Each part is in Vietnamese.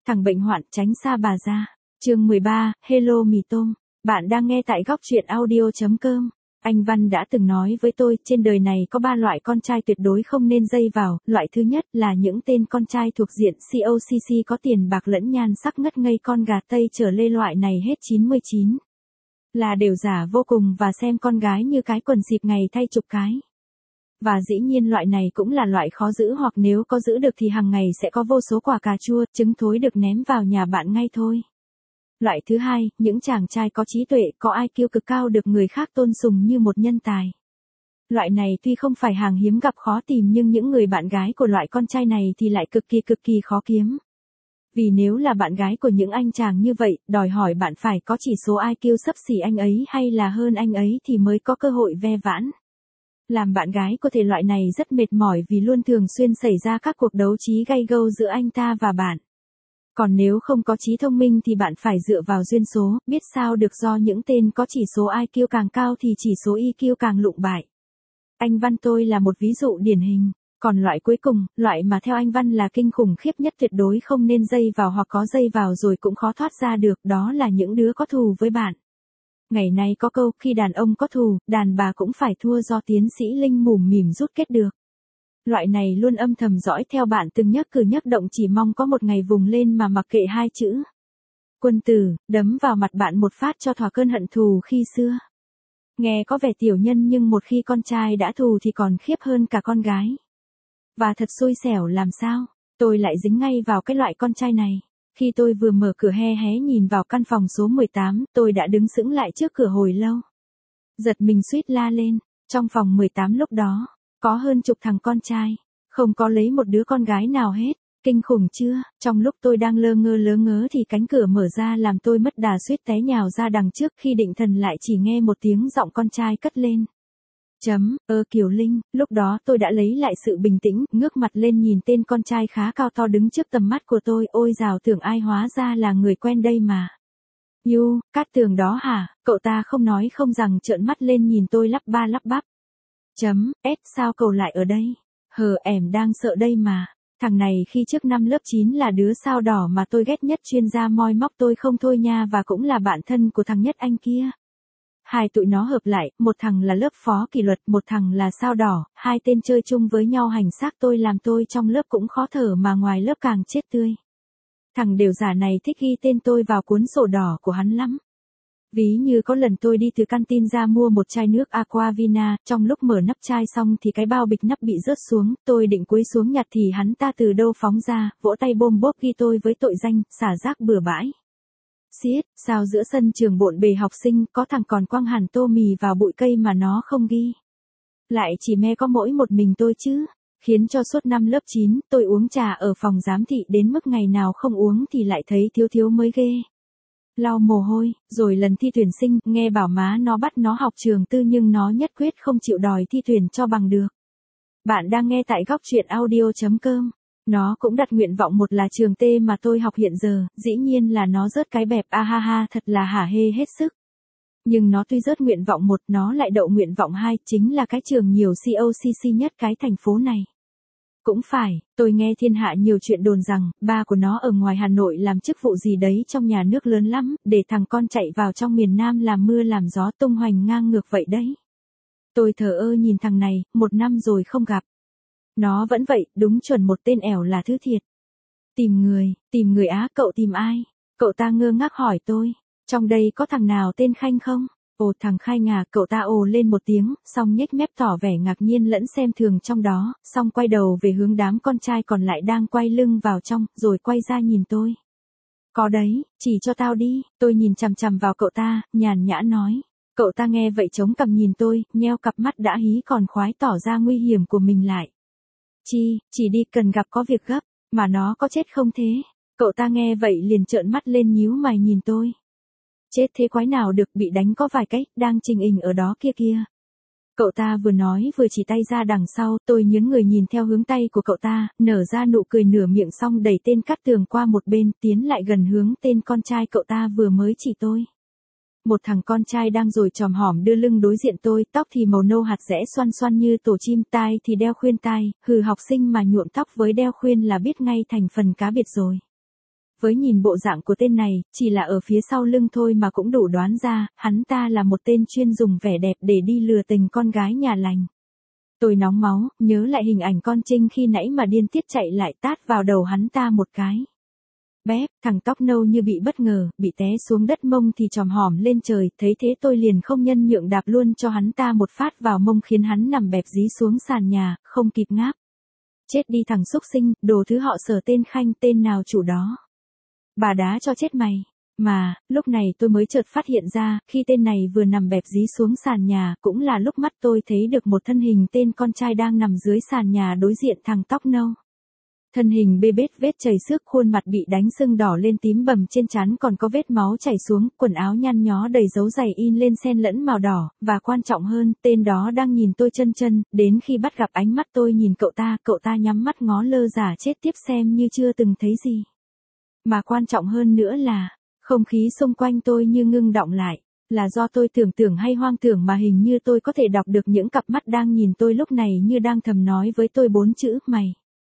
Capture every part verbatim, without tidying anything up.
Thằng bệnh hoạn tránh xa bà ra. Chương mười ba, Hello mì tôm. Bạn đang nghe tại góc truyện audio.com. Anh Văn đã từng nói với tôi, trên đời này có ba loại con trai tuyệt đối không nên dây vào. Loại thứ nhất là những tên con trai thuộc diện xê o xê xê có tiền bạc lẫn nhan sắc ngất ngây, con gà Tây trở lê, loại này hết chín mươi chín là đều giả vô cùng và xem con gái như cái quần xịp ngày thay chục cái. Và dĩ nhiên loại này cũng là loại khó giữ, hoặc nếu có giữ được thì hàng ngày sẽ có vô số quả cà chua, trứng thối được ném vào nhà bạn ngay thôi. Loại thứ hai, những chàng trai có trí tuệ, có i kiu cực cao được người khác tôn sùng như một nhân tài. Loại này tuy không phải hàng hiếm gặp khó tìm, nhưng những người bạn gái của loại con trai này thì lại cực kỳ cực kỳ khó kiếm. Vì nếu là bạn gái của những anh chàng như vậy, đòi hỏi bạn phải có chỉ số i kiu xấp xỉ anh ấy hay là hơn anh ấy thì mới có cơ hội ve vãn. Làm bạn gái của thể loại này rất mệt mỏi vì luôn thường xuyên xảy ra các cuộc đấu trí gay gâu giữa anh ta và bạn. Còn nếu không có trí thông minh thì bạn phải dựa vào duyên số, biết sao được, do những tên có chỉ số i kiu càng cao thì chỉ số i kiu càng lụng bại. Anh Văn tôi là một ví dụ điển hình. Còn loại cuối cùng, loại mà theo anh Văn là kinh khủng khiếp nhất, tuyệt đối không nên dây vào, hoặc có dây vào rồi cũng khó thoát ra được, đó là những đứa có thù với bạn. Ngày nay có câu, khi đàn ông có thù, đàn bà cũng phải thua, do tiến sĩ Linh mủm mỉm rút kết được. Loại này luôn âm thầm dõi theo bạn từng nhấc cử nhấc động, chỉ mong có một ngày vùng lên mà mặc kệ hai chữ quân tử, đấm vào mặt bạn một phát cho thỏa cơn hận thù khi xưa. Nghe có vẻ tiểu nhân nhưng một khi con trai đã thù thì còn khiếp hơn cả con gái. Và thật xui xẻo làm sao, tôi lại dính ngay vào cái loại con trai này. Khi tôi vừa mở cửa hé hé nhìn vào căn phòng số mười tám, tôi đã đứng sững lại trước cửa hồi lâu. Giật mình suýt la lên, trong phòng mười tám lúc đó, có hơn chục thằng con trai, không có lấy một đứa con gái nào hết, kinh khủng chưa? Trong lúc tôi đang lơ ngơ lớ ngớ thì cánh cửa mở ra làm tôi mất đà suýt té nhào ra đằng trước, khi định thần lại chỉ nghe một tiếng giọng con trai cất lên. Chấm, ơ Kiều Linh, lúc đó tôi đã lấy lại sự bình tĩnh, ngước mặt lên nhìn tên con trai khá cao to đứng trước tầm mắt của tôi, ôi dào, tưởng ai hóa ra là người quen đây mà. Yu, Cát Tường đó hả? Cậu ta không nói không rằng trợn mắt lên nhìn tôi lắp ba lắp bắp. Chấm, S sao cậu lại ở đây? Hờ, em đang sợ đây mà. Thằng này khi trước năm lớp chín là đứa sao đỏ mà tôi ghét nhất, chuyên gia moi móc tôi không thôi nha, và cũng là bạn thân của thằng Nhất Anh kia. Hai tụi nó hợp lại, một thằng là lớp phó kỷ luật, một thằng là sao đỏ, hai tên chơi chung với nhau hành xác tôi, làm tôi trong lớp cũng khó thở mà ngoài lớp càng chết tươi. Thằng đều giả này thích ghi tên tôi vào cuốn sổ đỏ của hắn lắm. Ví như có lần tôi đi từ canteen ra mua một chai nước Aquavina, trong lúc mở nắp chai xong thì cái bao bịch nắp bị rớt xuống, tôi định cúi xuống nhặt thì hắn ta từ đâu phóng ra, vỗ tay bôm bốp ghi tôi với tội danh xả rác bừa bãi. Xiết, sao giữa sân trường bộn bề học sinh, có thằng còn quăng hẳn tô mì vào bụi cây mà nó không ghi. Lại chỉ me có mỗi một mình tôi chứ, khiến cho suốt năm lớp chín, tôi uống trà ở phòng giám thị đến mức ngày nào không uống thì lại thấy thiếu thiếu mới ghê. Lau mồ hôi, rồi lần thi tuyển sinh, nghe bảo má nó bắt nó học trường tư nhưng nó nhất quyết không chịu đòi thi tuyển cho bằng được. Bạn đang nghe tại góc truyện audio.com. Nó cũng đặt nguyện vọng một là trường T mà tôi học hiện giờ, dĩ nhiên là nó rớt cái bẹp, a ha ha, thật là hả hê hết sức. Nhưng nó tuy rớt nguyện vọng một, nó lại đậu nguyện vọng hai, chính là cái trường nhiều xê o xê xê nhất cái thành phố này. Cũng phải, tôi nghe thiên hạ nhiều chuyện đồn rằng, ba của nó ở ngoài Hà Nội làm chức vụ gì đấy trong nhà nước lớn lắm, để thằng con chạy vào trong miền Nam làm mưa làm gió tung hoành ngang ngược vậy đấy. Tôi thờ ơ nhìn thằng này, một năm rồi không gặp. Nó vẫn vậy, đúng chuẩn một tên ẻo là thứ thiệt. Tìm người, tìm người á, cậu tìm ai? Cậu ta ngơ ngác hỏi tôi, trong đây có thằng nào tên Khanh không? Ồ, thằng Khanh à, cậu ta ồ lên một tiếng, xong nhếch mép tỏ vẻ ngạc nhiên lẫn xem thường trong đó, xong quay đầu về hướng đám con trai còn lại đang quay lưng vào trong, rồi quay ra nhìn tôi. Có đấy, chỉ cho tao đi, tôi nhìn chằm chằm vào cậu ta, nhàn nhã nói. Cậu ta nghe vậy chống cằm nhìn tôi, nheo cặp mắt đã hí còn khoái tỏ ra nguy hiểm của mình lại. Chi, chỉ đi cần gặp có việc gấp, mà nó có chết không thế? Cậu ta nghe vậy liền trợn mắt lên nhíu mày nhìn tôi. Chết thế quái nào được, bị đánh có vài cái, đang trình hình ở đó kia kia. Cậu ta vừa nói vừa chỉ tay ra đằng sau, tôi nhướng người nhìn theo hướng tay của cậu ta, nở ra nụ cười nửa miệng xong đẩy tên Cát Tường qua một bên, tiến lại gần hướng tên con trai cậu ta vừa mới chỉ tôi. Một thằng con trai đang rồi chòm hỏm đưa lưng đối diện tôi, tóc thì màu nâu hạt rẽ xoăn xoăn như tổ chim, tai thì đeo khuyên tai, hừ, học sinh mà nhuộm tóc với đeo khuyên là biết ngay thành phần cá biệt rồi. Với nhìn bộ dạng của tên này, chỉ là ở phía sau lưng thôi mà cũng đủ đoán ra, hắn ta là một tên chuyên dùng vẻ đẹp để đi lừa tình con gái nhà lành. Tôi nóng máu, nhớ lại hình ảnh con Trinh khi nãy mà điên tiết chạy lại tát vào đầu hắn ta một cái. Bép, thằng tóc nâu như bị bất ngờ, bị té xuống đất mông thì chòm hỏm lên trời, thấy thế tôi liền không nhân nhượng đạp luôn cho hắn ta một phát vào mông khiến hắn nằm bẹp dí xuống sàn nhà, không kịp ngáp. Chết đi thằng xúc sinh, đồ thứ họ Sở tên Khanh, tên nào chủ đó. Bà đá cho chết mày. Mà, lúc này tôi mới chợt phát hiện ra, khi tên này vừa nằm bẹp dí xuống sàn nhà, cũng là lúc mắt tôi thấy được một thân hình tên con trai đang nằm dưới sàn nhà đối diện thằng tóc nâu. Thân hình bê bết vết chảy xước, khuôn mặt bị đánh sưng đỏ lên tím bầm, trên trán còn có vết máu chảy xuống, quần áo nhăn nhó đầy dấu giày in lên xen lẫn màu đỏ, và quan trọng hơn, tên đó đang nhìn tôi chân chân, đến khi bắt gặp ánh mắt tôi nhìn cậu ta, cậu ta nhắm mắt ngó lơ giả chết tiếp xem như chưa từng thấy gì. Mà quan trọng hơn nữa là, không khí xung quanh tôi như ngưng đọng lại, là do tôi tưởng tượng hay hoang tưởng mà hình như tôi có thể đọc được những cặp mắt đang nhìn tôi lúc này như đang thầm nói với tôi bốn chữ mày.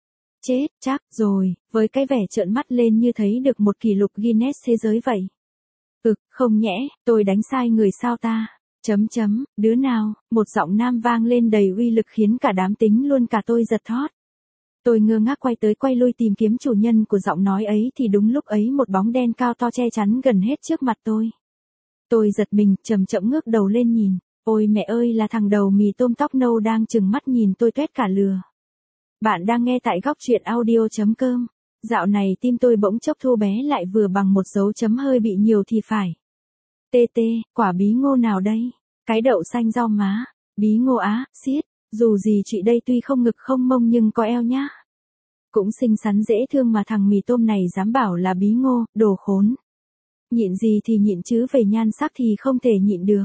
Chết, chắc, rồi, với cái vẻ trợn mắt lên như thấy được một kỷ lục Guinness thế giới vậy. Ực, không nhẽ, tôi đánh sai người sao ta? Chấm chấm, đứa nào, một giọng nam vang lên đầy uy lực khiến cả đám tính luôn cả tôi giật thót. Tôi ngơ ngác quay tới quay lui tìm kiếm chủ nhân của giọng nói ấy thì đúng lúc ấy một bóng đen cao to che chắn gần hết trước mặt tôi. Tôi giật mình, chậm chậm ngước đầu lên nhìn, ôi mẹ ơi, là thằng đầu mì tôm tóc nâu đang trừng mắt nhìn tôi tuét cả lừa. Bạn đang nghe tại góc truyện audio chấm com. Dạo này tim tôi bỗng chốc thu bé lại vừa bằng một dấu chấm hơi bị nhiều thì phải. Tê tê, quả bí ngô nào đây? Cái đậu xanh rau má, bí ngô á, xiết. Dù gì chị đây tuy không ngực không mông nhưng có eo nhá. Cũng xinh xắn dễ thương mà thằng mì tôm này dám bảo là bí ngô, đồ khốn. Nhịn gì thì nhịn chứ về nhan sắc thì không thể nhịn được.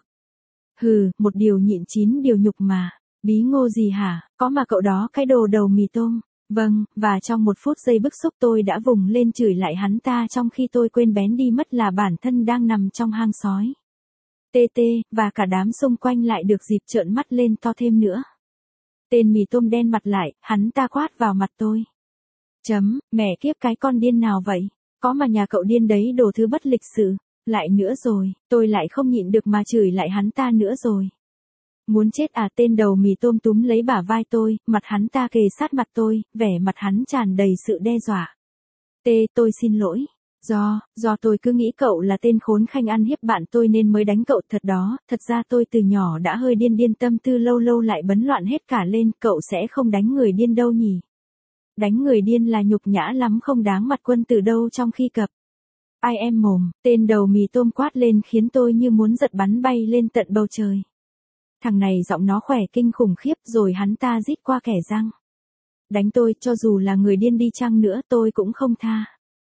Hừ, một điều nhịn chín điều nhục mà. Bí ngô gì hả, có mà cậu đó cái đồ đầu mì tôm. Vâng, và trong một phút giây bức xúc tôi đã vùng lên chửi lại hắn ta trong khi tôi quên bén đi mất là bản thân đang nằm trong hang sói. Tê tê, và cả đám xung quanh lại được dịp trợn mắt lên to thêm nữa. Tên mì tôm đen mặt lại, hắn ta quát vào mặt tôi. Chấm, mẹ kiếp cái con điên nào vậy? Có mà nhà cậu điên đấy, đồ thứ bất lịch sự. Lại nữa rồi, tôi lại không nhịn được mà chửi lại hắn ta nữa rồi. Muốn chết à? Tên đầu mì tôm túm lấy bả vai tôi, mặt hắn ta kề sát mặt tôi, vẻ mặt hắn tràn đầy sự đe dọa. Tê, tôi xin lỗi. Do, do tôi cứ nghĩ cậu là tên khốn Khanh ăn hiếp bạn tôi nên mới đánh cậu thật đó, thật ra tôi từ nhỏ đã hơi điên điên tâm tư lâu lâu lại bấn loạn hết cả lên, cậu sẽ không đánh người điên đâu nhỉ? Đánh người điên là nhục nhã lắm, không đáng mặt quân tử đâu trong khi cập. Ai em mồm, tên đầu mì tôm quát lên khiến tôi như muốn giật bắn bay lên tận bầu trời. Thằng này giọng nó khỏe kinh khủng khiếp, rồi hắn ta rít qua kẻ răng. Đánh tôi, cho dù là người điên đi chăng nữa tôi cũng không tha.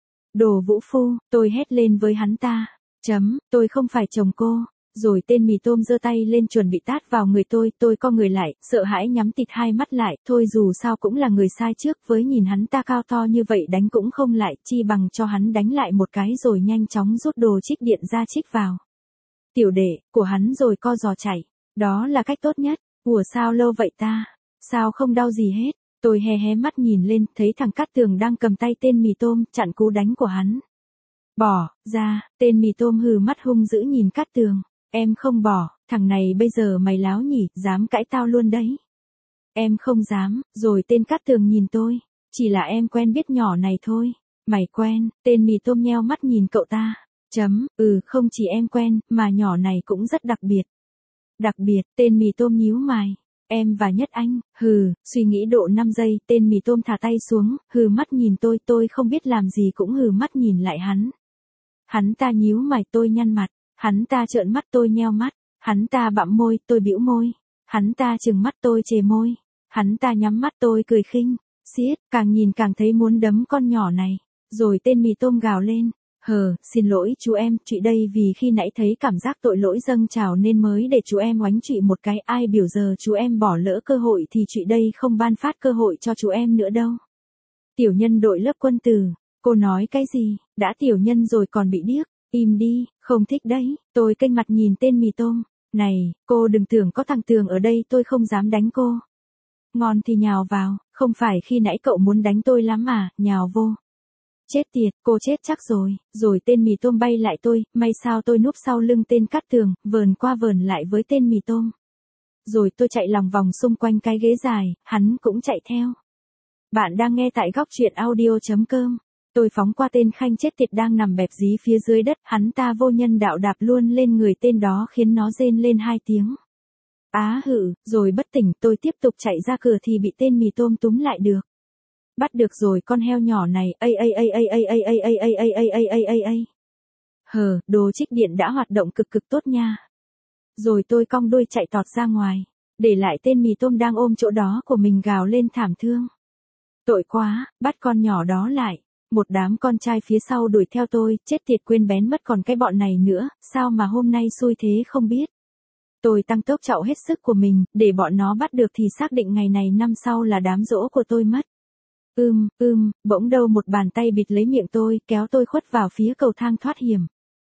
Đồ vũ phu, tôi hét lên với hắn ta. Chấm, tôi không phải chồng cô. Rồi tên mì tôm giơ tay lên chuẩn bị tát vào người tôi, tôi co người lại, sợ hãi nhắm tịt hai mắt lại, thôi dù sao cũng là người sai trước, với nhìn hắn ta cao to như vậy đánh cũng không lại, chi bằng cho hắn đánh lại một cái rồi nhanh chóng rút đồ trích điện ra trích vào. Tiểu đệ, của hắn rồi co giò chạy, đó là cách tốt nhất. Ủa sao lâu vậy ta? Sao không đau gì hết? Tôi hé hé mắt nhìn lên, thấy thằng Cát Tường đang cầm tay tên mì tôm, chặn cú đánh của hắn. Bỏ, ra, tên mì tôm hừ mắt hung dữ nhìn Cát Tường. Em không bỏ, thằng này bây giờ mày láo nhỉ, dám cãi tao luôn đấy. Em không dám, rồi tên Cát Tường nhìn tôi. Chỉ là em quen biết nhỏ này thôi. Mày quen, tên mì tôm nheo mắt nhìn cậu ta. Chấm, ừ không chỉ em quen, mà nhỏ này cũng rất đặc biệt. Đặc biệt, tên mì tôm nhíu mày. Em và Nhất Anh, hừ, suy nghĩ độ năm giây, tên mì tôm thả tay xuống, hừ mắt nhìn tôi, tôi không biết làm gì cũng hừ mắt nhìn lại hắn. Hắn ta nhíu mày, tôi nhăn mặt, hắn ta trợn mắt, tôi nheo mắt, hắn ta bặm môi, tôi bĩu môi, hắn ta trừng mắt, tôi chề môi, hắn ta nhắm mắt, tôi cười khinh, xiết, càng nhìn càng thấy muốn đấm con nhỏ này, rồi tên mì tôm gào lên. Hờ, xin lỗi chú em, chị đây vì khi nãy thấy cảm giác tội lỗi dâng trào nên mới để chú em oánh chị một cái, ai biểu giờ chú em bỏ lỡ cơ hội thì chị đây không ban phát cơ hội cho chú em nữa đâu. Tiểu nhân đội lớp quân tử, cô nói cái gì, đã tiểu nhân rồi còn bị điếc, im đi, không thích đấy, tôi kênh mặt nhìn tên mì tôm, này, cô đừng tưởng có thằng Tường ở đây tôi không dám đánh cô. Ngon thì nhào vào, không phải khi nãy cậu muốn đánh tôi lắm à, nhào vô. Chết tiệt, cô chết chắc rồi, rồi tên mì tôm bay lại tôi, may sao tôi núp sau lưng tên Cát Tường, vờn qua vờn lại với tên mì tôm. Rồi tôi chạy lòng vòng xung quanh cái ghế dài, hắn cũng chạy theo. Bạn đang nghe tại góc truyện audio.com. Tôi phóng qua tên Khanh chết tiệt đang nằm bẹp dí phía dưới đất, hắn ta vô nhân đạo đạp luôn lên người tên đó khiến nó rên lên hai tiếng. Á hự, rồi bất tỉnh, tôi tiếp tục chạy ra cửa thì bị tên mì tôm túm lại được. Bắt được rồi con heo nhỏ này, ây ây ây ây ây ây ây ây ây ây ây ây ây ây ây. Hờ, đồ trích điện đã hoạt động cực cực tốt nha. Rồi tôi cong đuôi chạy tọt ra ngoài, để lại tên mì tôm đang ôm chỗ đó của mình gào lên thảm thương. Tội quá, bắt con nhỏ đó lại. Một đám con trai phía sau đuổi theo tôi, chết tiệt quên bén mất còn cái bọn này nữa, sao mà hôm nay xui thế không biết. Tôi tăng tốc chạy hết sức của mình, để bọn nó bắt được thì xác định ngày này năm sau là đám giỗ của tôi mất. Ưm, ưm, bỗng đâu một bàn tay bịt lấy miệng tôi, kéo tôi khuất vào phía cầu thang thoát hiểm.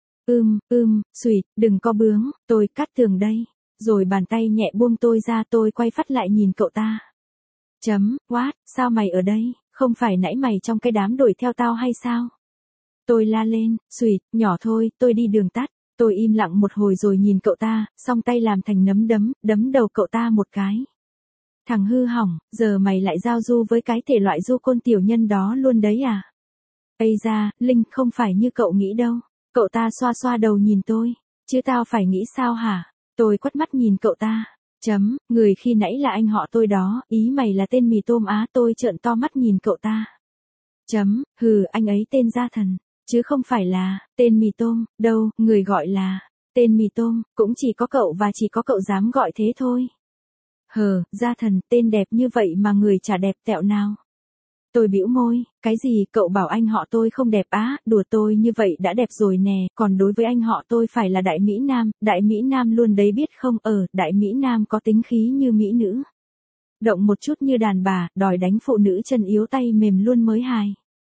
Ưm, ưm, xuỵt, đừng có bướng, tôi Cát Tường đây. Rồi bàn tay nhẹ buông tôi ra, tôi quay phát lại nhìn cậu ta. Chấm, what, sao mày ở đây, không phải nãy mày trong cái đám đuổi theo tao hay sao? Tôi la lên, xuỵt, nhỏ thôi, tôi đi đường tắt. Tôi im lặng một hồi rồi nhìn cậu ta, song tay làm thành nắm đấm, đấm đầu cậu ta một cái. Thằng hư hỏng, giờ mày lại giao du với cái thể loại du côn tiểu nhân đó luôn đấy à? Ây da, Linh, không phải như cậu nghĩ đâu. Cậu ta xoa xoa đầu nhìn tôi. Chứ tao phải nghĩ sao hả? Tôi quắt mắt nhìn cậu ta. Chấm, người khi nãy là anh họ tôi đó, ý mày là tên mì tôm á, tôi trợn to mắt nhìn cậu ta. Chấm, hừ, anh ấy tên Gia Thần, chứ không phải là, tên mì tôm, đâu, người gọi là, tên mì tôm, cũng chỉ có cậu và chỉ có cậu dám gọi thế thôi. Hờ, Gia Thần, tên đẹp như vậy mà người chả đẹp tẹo nào. Tôi bĩu môi, cái gì, cậu bảo anh họ tôi không đẹp á, đùa tôi như vậy đã đẹp rồi nè, còn đối với anh họ tôi phải là đại mỹ nam, đại mỹ nam luôn đấy biết không, ở, đại mỹ nam có tính khí như mỹ nữ. Động một chút như đàn bà, đòi đánh phụ nữ chân yếu tay mềm luôn mới hài.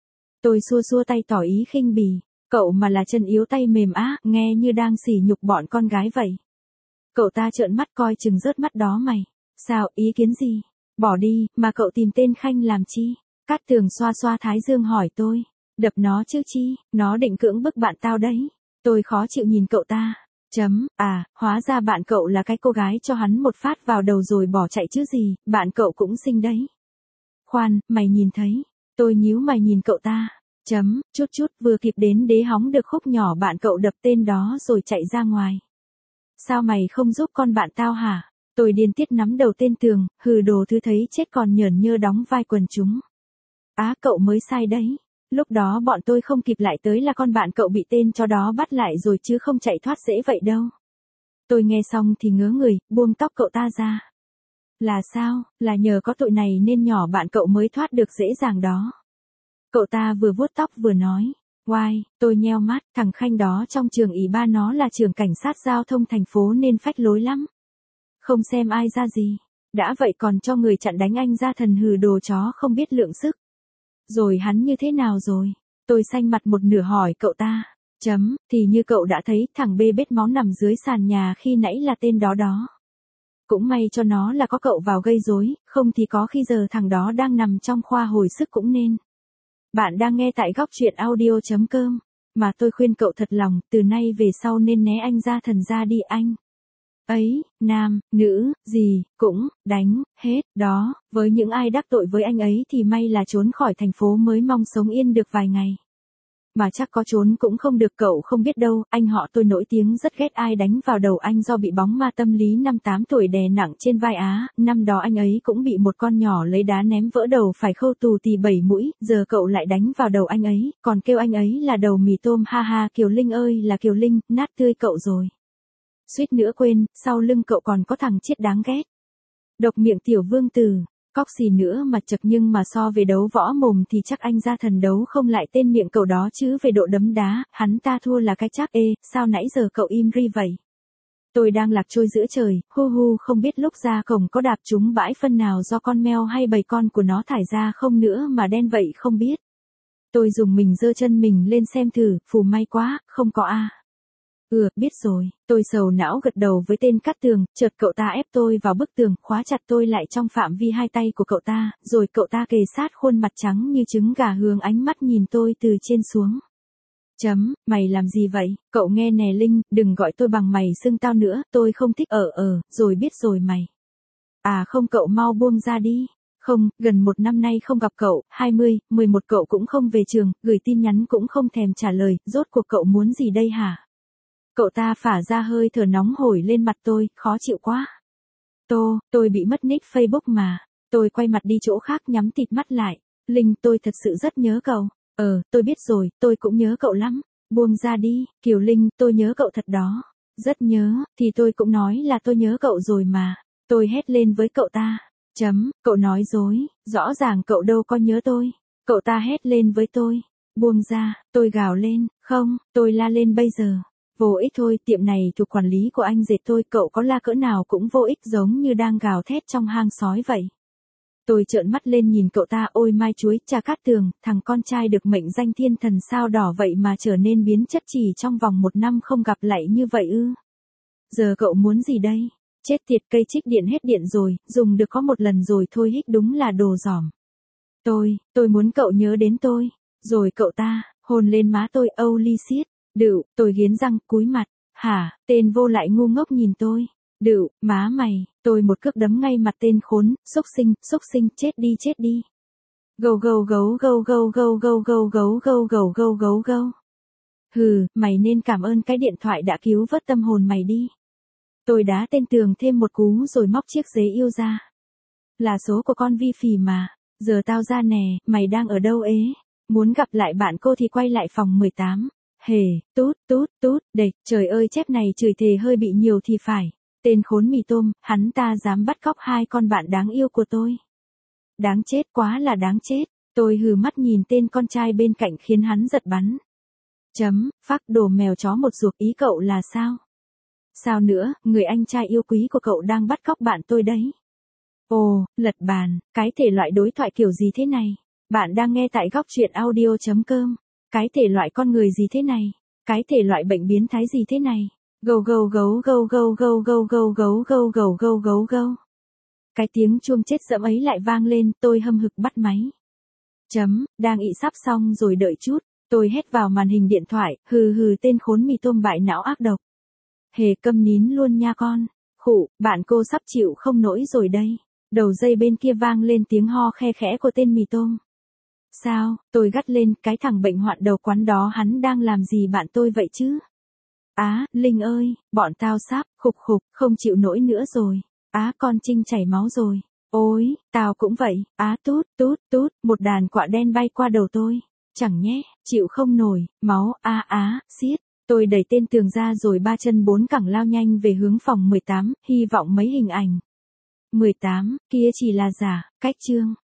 Tôi xua xua tay tỏ ý khinh bỉ, cậu mà là chân yếu tay mềm á, nghe như đang sỉ nhục bọn con gái vậy. Cậu ta trợn mắt coi chừng rớt mắt đó mày, sao, ý kiến gì, bỏ đi, mà cậu tìm tên Khanh làm chi? Cát Tường xoa xoa thái dương hỏi tôi, đập nó chứ chi, nó định cưỡng bức bạn tao đấy. Tôi khó chịu nhìn cậu ta, chấm, à, hóa ra bạn cậu là cái cô gái cho hắn một phát vào đầu rồi bỏ chạy chứ gì, bạn cậu cũng xinh đấy. Khoan, mày nhìn thấy, tôi nhíu mày nhìn cậu ta, chấm, chút chút vừa kịp đến đế hóng được khúc nhỏ bạn cậu đập tên đó rồi chạy ra ngoài. Sao mày không giúp con bạn tao hả? Tôi điên tiết nắm đầu tên Tường, hừ đồ thứ thấy chết còn nhởn nhơ đóng vai quần chúng. Á, cậu mới sai đấy. Lúc đó bọn tôi không kịp lại tới là con bạn cậu bị tên chó đó bắt lại rồi chứ không chạy thoát dễ vậy đâu. Tôi nghe xong thì ngớ người, buông tóc cậu ta ra. Là sao, là nhờ có tội này nên nhỏ bạn cậu mới thoát được dễ dàng đó. Cậu ta vừa vuốt tóc vừa nói. Oai, tôi nheo mắt, thằng Khanh đó trong trường ỷ ba nó là trường cảnh sát giao thông thành phố nên phách lối lắm. Không xem ai ra gì. Đã vậy còn cho người chặn đánh anh Gia Thần, hừ đồ chó không biết lượng sức. Rồi hắn như thế nào rồi? Tôi xanh mặt một nửa hỏi cậu ta. Chấm, thì như cậu đã thấy thằng bê bết máu nằm dưới sàn nhà khi nãy là tên đó đó. Cũng may cho nó là có cậu vào gây rối, không thì có khi giờ thằng đó đang nằm trong khoa hồi sức cũng nên. Bạn đang nghe tại góc truyện audio.com. Mà tôi khuyên cậu thật lòng, từ nay về sau nên né anh Gia Thần ra đi anh. Ấy, nam, nữ, gì, cũng, đánh, hết, đó, với những ai đắc tội với anh ấy thì may là trốn khỏi thành phố mới mong sống yên được vài ngày. Mà chắc có trốn cũng không được, cậu không biết đâu, anh họ tôi nổi tiếng rất ghét ai đánh vào đầu anh do bị bóng ma tâm lý năm tám tuổi đè nặng trên vai á, năm đó anh ấy cũng bị một con nhỏ lấy đá ném vỡ đầu phải khâu tù tì bảy mũi, giờ cậu lại đánh vào đầu anh ấy, còn kêu anh ấy là đầu mì tôm, ha ha, Kiều Linh ơi là Kiều Linh, nát tươi cậu rồi. Suýt nữa quên, sau lưng cậu còn có thằng chết đáng ghét. Độc miệng tiểu vương tử, cóc xì nữa mà chật, nhưng mà so về đấu võ mồm thì chắc anh Gia Thần đấu không lại tên miệng cậu đó, chứ về độ đấm đá, hắn ta thua là cái chắc. Ê, sao nãy giờ cậu im ri vậy? Tôi đang lạc trôi giữa trời, hu hu, không biết lúc ra cổng có đạp trúng bãi phân nào do con mèo hay bầy con của nó thải ra không nữa mà đen vậy không biết. Tôi dùng mình giơ chân mình lên xem thử, phù may quá, không có a. Ừ, biết rồi, tôi sầu não gật đầu với tên Cát Tường, chợt cậu ta ép tôi vào bức tường, khóa chặt tôi lại trong phạm vi hai tay của cậu ta, rồi cậu ta kề sát khuôn mặt trắng như trứng gà hướng ánh mắt nhìn tôi từ trên xuống. Chấm, mày làm gì vậy? Cậu nghe nè Linh, đừng gọi tôi bằng mày xưng tao nữa, tôi không thích ở ở, rồi biết rồi mày. À không, cậu mau buông ra đi. Không, gần một năm nay không gặp cậu, hai mươi, mười một cậu cũng không về trường, gửi tin nhắn cũng không thèm trả lời, rốt cuộc cậu muốn gì đây hả? Cậu ta phả ra hơi thở nóng hổi lên mặt tôi, khó chịu quá. Tô, tôi bị mất nick Facebook mà. Tôi quay mặt đi chỗ khác nhắm tịt mắt lại. Linh, tôi thật sự rất nhớ cậu. Ờ, tôi biết rồi, tôi cũng nhớ cậu lắm. Buông ra đi, Kiều Linh, tôi nhớ cậu thật đó. Rất nhớ, thì tôi cũng nói là tôi nhớ cậu rồi mà. Tôi hét lên với cậu ta. Chấm, cậu nói dối, rõ ràng cậu đâu có nhớ tôi. Cậu ta hét lên với tôi. Buông ra, tôi gào lên, không, tôi la lên bây giờ. Vô ích thôi, tiệm này thuộc quản lý của anh dệt tôi, cậu có la cỡ nào cũng vô ích, giống như đang gào thét trong hang sói vậy. Tôi trợn mắt lên nhìn cậu ta, ôi mai chuối, Trà Cát Tường, thằng con trai được mệnh danh thiên thần sao đỏ vậy mà trở nên biến chất chỉ trong vòng một năm không gặp lại như vậy ư. Giờ cậu muốn gì đây? Chết tiệt, cây trích điện hết điện rồi, dùng được có một lần rồi thôi, hích đúng là đồ giỏm. Tôi, tôi muốn cậu nhớ đến tôi. Rồi cậu ta, hôn lên má tôi, âu ly xiết. Đựu, tôi nghiến răng, cúi mặt. Hả, tên vô lại ngu ngốc nhìn tôi. Đựu, má mày, tôi một cước đấm ngay mặt tên khốn, xúc sinh, xúc sinh, chết đi chết đi. Gâu gâu gấu gâu gâu gâu gâu gâu gấu gâu gâu gâu gấu gâu. Hừ, mày nên cảm ơn cái điện thoại đã cứu vớt tâm hồn mày đi. Tôi đá tên tường thêm một cú rồi móc chiếc giấy yêu ra. Là số của con Vi Phì mà. Giờ tao ra nè, mày đang ở đâu ế? Muốn gặp lại bạn cô thì quay lại phòng mười tám. Hề, tút, tút, tút, đệt, trời ơi chép này chửi thề hơi bị nhiều thì phải. Tên khốn mì tôm, hắn ta dám bắt cóc hai con bạn đáng yêu của tôi. Đáng chết, quá là đáng chết. Tôi hừ mắt nhìn tên con trai bên cạnh khiến hắn giật bắn. Chấm, phác, đồ mèo chó một ruột, ý cậu là sao? Sao nữa, người anh trai yêu quý của cậu đang bắt cóc bạn tôi đấy. Ồ, lật bàn, cái thể loại đối thoại kiểu gì thế này? Bạn đang nghe tại góc truyện audio chấm com. Cái thể loại con người gì thế này? Cái thể loại bệnh biến thái gì thế này? Gâu gâu gấu gâu gâu gâu gâu gâu gấu gâu gâu gâu gấu gâu. Cái tiếng chuông chết dẫm ấy lại vang lên, tôi hâm hực bắt máy. Chấm, đang ị sắp xong rồi đợi chút. Tôi hét vào màn hình điện thoại, hừ hừ tên khốn mì tôm bại não ác độc. Hề câm nín luôn nha con. Khụ, bạn cô sắp chịu không nổi rồi đây. Đầu dây bên kia vang lên tiếng ho khe khẽ của tên mì tôm. Sao, tôi gắt lên, cái thằng bệnh hoạn đầu quán đó hắn đang làm gì bạn tôi vậy chứ? Á, Linh ơi, bọn tao sắp, khục khục, không chịu nổi nữa rồi. Á, con Trinh chảy máu rồi. Ôi, tao cũng vậy. Á, tút, tút, tút, một đàn quạ đen bay qua đầu tôi. Chẳng nhé, chịu không nổi, máu, á á, xiết. Tôi đẩy tên tường ra rồi ba chân bốn cẳng lao nhanh về hướng phòng mười tám, hy vọng mấy hình ảnh mười tám kia chỉ là giả, cách chương.